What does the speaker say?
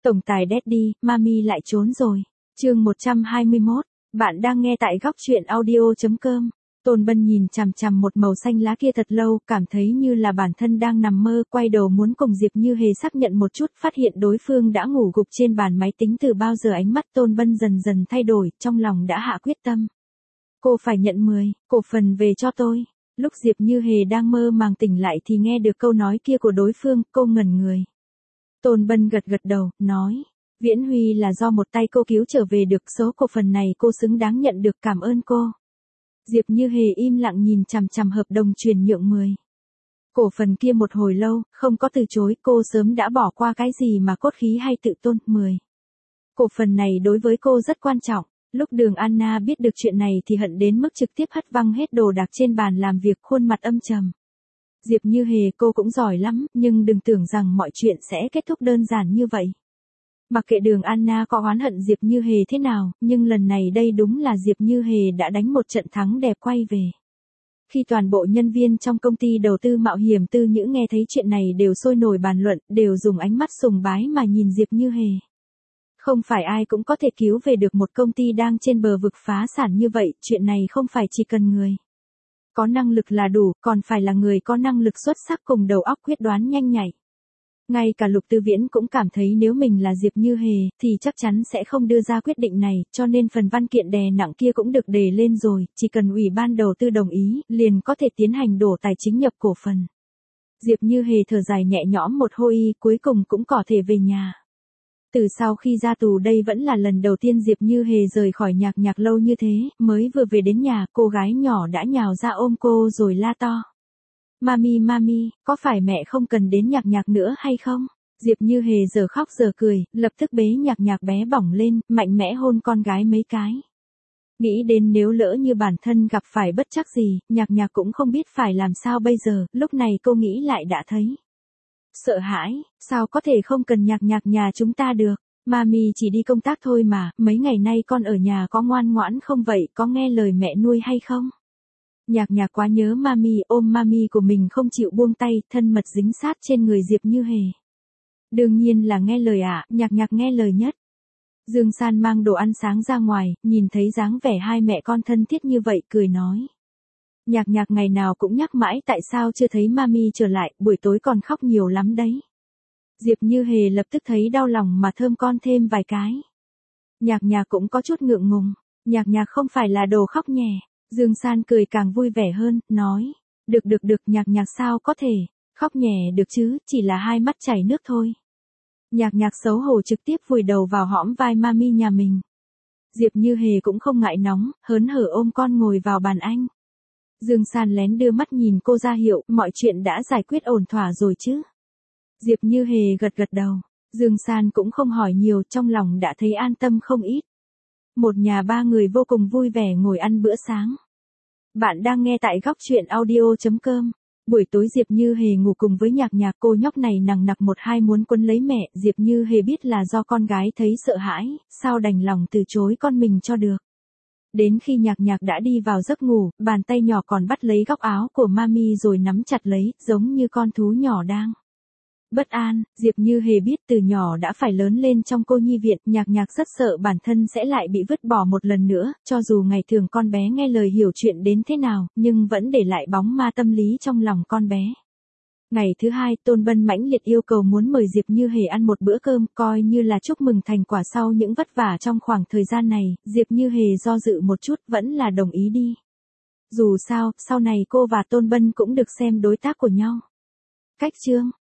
Tổng tài Daddy, Mami lại trốn rồi. Chương 121, bạn đang nghe tại góc truyện audio.com. Tôn Bân nhìn chằm chằm một màu xanh lá kia thật lâu, cảm thấy như là bản thân đang nằm mơ, quay đầu muốn cùng Diệp Như Hề xác nhận một chút, phát hiện đối phương đã ngủ gục trên bàn máy tính từ bao giờ. Ánh mắt Tôn Bân dần dần thay đổi, trong lòng đã hạ quyết tâm. Cô phải nhận 10 cổ phần về cho tôi. Lúc Diệp Như Hề đang mơ màng tỉnh lại thì nghe được câu nói kia của đối phương, cô ngẩn người. Tôn Bân gật gật đầu, nói, Viễn Huy là do một tay cô cứu trở về được, số cổ phần này cô xứng đáng nhận được, cảm ơn cô. Diệp Như Hề im lặng nhìn chằm chằm hợp đồng chuyển nhượng 10 cổ phần kia một hồi lâu, không có từ chối, cô sớm đã bỏ qua cái gì mà cốt khí hay tự tôn. 10 cổ phần này đối với cô rất quan trọng. Lúc Đường Anna biết được chuyện này thì hận đến mức trực tiếp hất văng hết đồ đạc trên bàn làm việc, khuôn mặt âm trầm. Diệp Như Hề, cô cũng giỏi lắm, nhưng đừng tưởng rằng mọi chuyện sẽ kết thúc đơn giản như vậy. Mặc kệ Đường Anna có oán hận Diệp Như Hề thế nào, nhưng lần này đây đúng là Diệp Như Hề đã đánh một trận thắng đẹp quay về. Khi toàn bộ nhân viên trong công ty đầu tư mạo hiểm Tư Nhữ nghe thấy chuyện này đều sôi nổi bàn luận, đều dùng ánh mắt sùng bái mà nhìn Diệp Như Hề. Không phải ai cũng có thể cứu về được một công ty đang trên bờ vực phá sản như vậy, chuyện này không phải chỉ cần người có năng lực là đủ, còn phải là người có năng lực xuất sắc cùng đầu óc quyết đoán nhanh nhạy. Ngay cả Lục Tư Viễn cũng cảm thấy nếu mình là Diệp Như Hề, thì chắc chắn sẽ không đưa ra quyết định này, cho nên phần văn kiện đè nặng kia cũng được đề lên rồi, chỉ cần Ủy ban đầu tư đồng ý, liền có thể tiến hành đổ tài chính nhập cổ phần. Diệp Như Hề thở dài nhẹ nhõm một hơi, cuối cùng cũng có thể về nhà. Từ sau khi ra tù đây vẫn là lần đầu tiên Diệp Như Hề rời khỏi nhạc lâu như thế, mới vừa về đến nhà, cô gái nhỏ đã nhào ra ôm cô rồi la to. Mami, có phải mẹ không cần đến nhạc nữa hay không? Diệp Như Hề giờ khóc giờ cười, lập tức bế nhạc bé bỏng lên, mạnh mẽ hôn con gái mấy cái. Nghĩ đến nếu lỡ như bản thân gặp phải bất trắc gì, nhạc cũng không biết phải làm sao bây giờ, lúc này cô nghĩ lại đã thấy sợ hãi, sao có thể không cần nhạc nhà chúng ta được, Mami chỉ đi công tác thôi mà, mấy ngày nay con ở nhà có ngoan ngoãn không vậy, có nghe lời mẹ nuôi hay không? Nhạc quá nhớ Mami, ôm Mami của mình không chịu buông tay, thân mật dính sát trên người Diệp Như Hề. Đương nhiên là nghe lời ạ, nhạc nghe lời nhất. Dương San mang đồ ăn sáng ra ngoài, nhìn thấy dáng vẻ hai mẹ con thân thiết như vậy, cười nói. Nhạc ngày nào cũng nhắc mãi tại sao chưa thấy Mami trở lại, buổi tối còn khóc nhiều lắm đấy. Diệp Như Hề lập tức thấy đau lòng mà thơm con thêm vài cái. Nhạc cũng có chút ngượng ngùng, nhạc không phải là đồ khóc nhè. Dương San cười càng vui vẻ hơn, nói, được, nhạc sao có thể, khóc nhè được chứ, chỉ là hai mắt chảy nước thôi. Nhạc xấu hổ trực tiếp vùi đầu vào hõm vai Mami nhà mình. Diệp Như Hề cũng không ngại nóng, hớn hở ôm con ngồi vào bàn anh. Dương San lén đưa mắt nhìn cô ra hiệu, mọi chuyện đã giải quyết ổn thỏa rồi chứ. Diệp Như Hề gật đầu, Dương San cũng không hỏi nhiều, trong lòng đã thấy an tâm không ít. Một nhà ba người vô cùng vui vẻ ngồi ăn bữa sáng. Bạn đang nghe tại góc truyện audio.com. Buổi tối Diệp Như Hề ngủ cùng với nhạc, cô nhóc này nằng nặc một hai muốn quấn lấy mẹ, Diệp Như Hề biết là do con gái thấy sợ hãi, sao đành lòng từ chối con mình cho được. Đến khi nhạc đã đi vào giấc ngủ, bàn tay nhỏ còn bắt lấy góc áo của Mami rồi nắm chặt lấy, giống như con thú nhỏ đang bất an. Diệp Như Hề biết từ nhỏ đã phải lớn lên trong cô nhi viện, nhạc rất sợ bản thân sẽ lại bị vứt bỏ một lần nữa, cho dù ngày thường con bé nghe lời hiểu chuyện đến thế nào, nhưng vẫn để lại bóng ma tâm lý trong lòng con bé. Ngày thứ hai, Tôn Bân mãnh liệt yêu cầu muốn mời Diệp Như Hề ăn một bữa cơm, coi như là chúc mừng thành quả sau những vất vả trong khoảng thời gian này, Diệp Như Hề do dự một chút, vẫn là đồng ý đi. Dù sao, sau này cô và Tôn Bân cũng được xem đối tác của nhau. Cách chương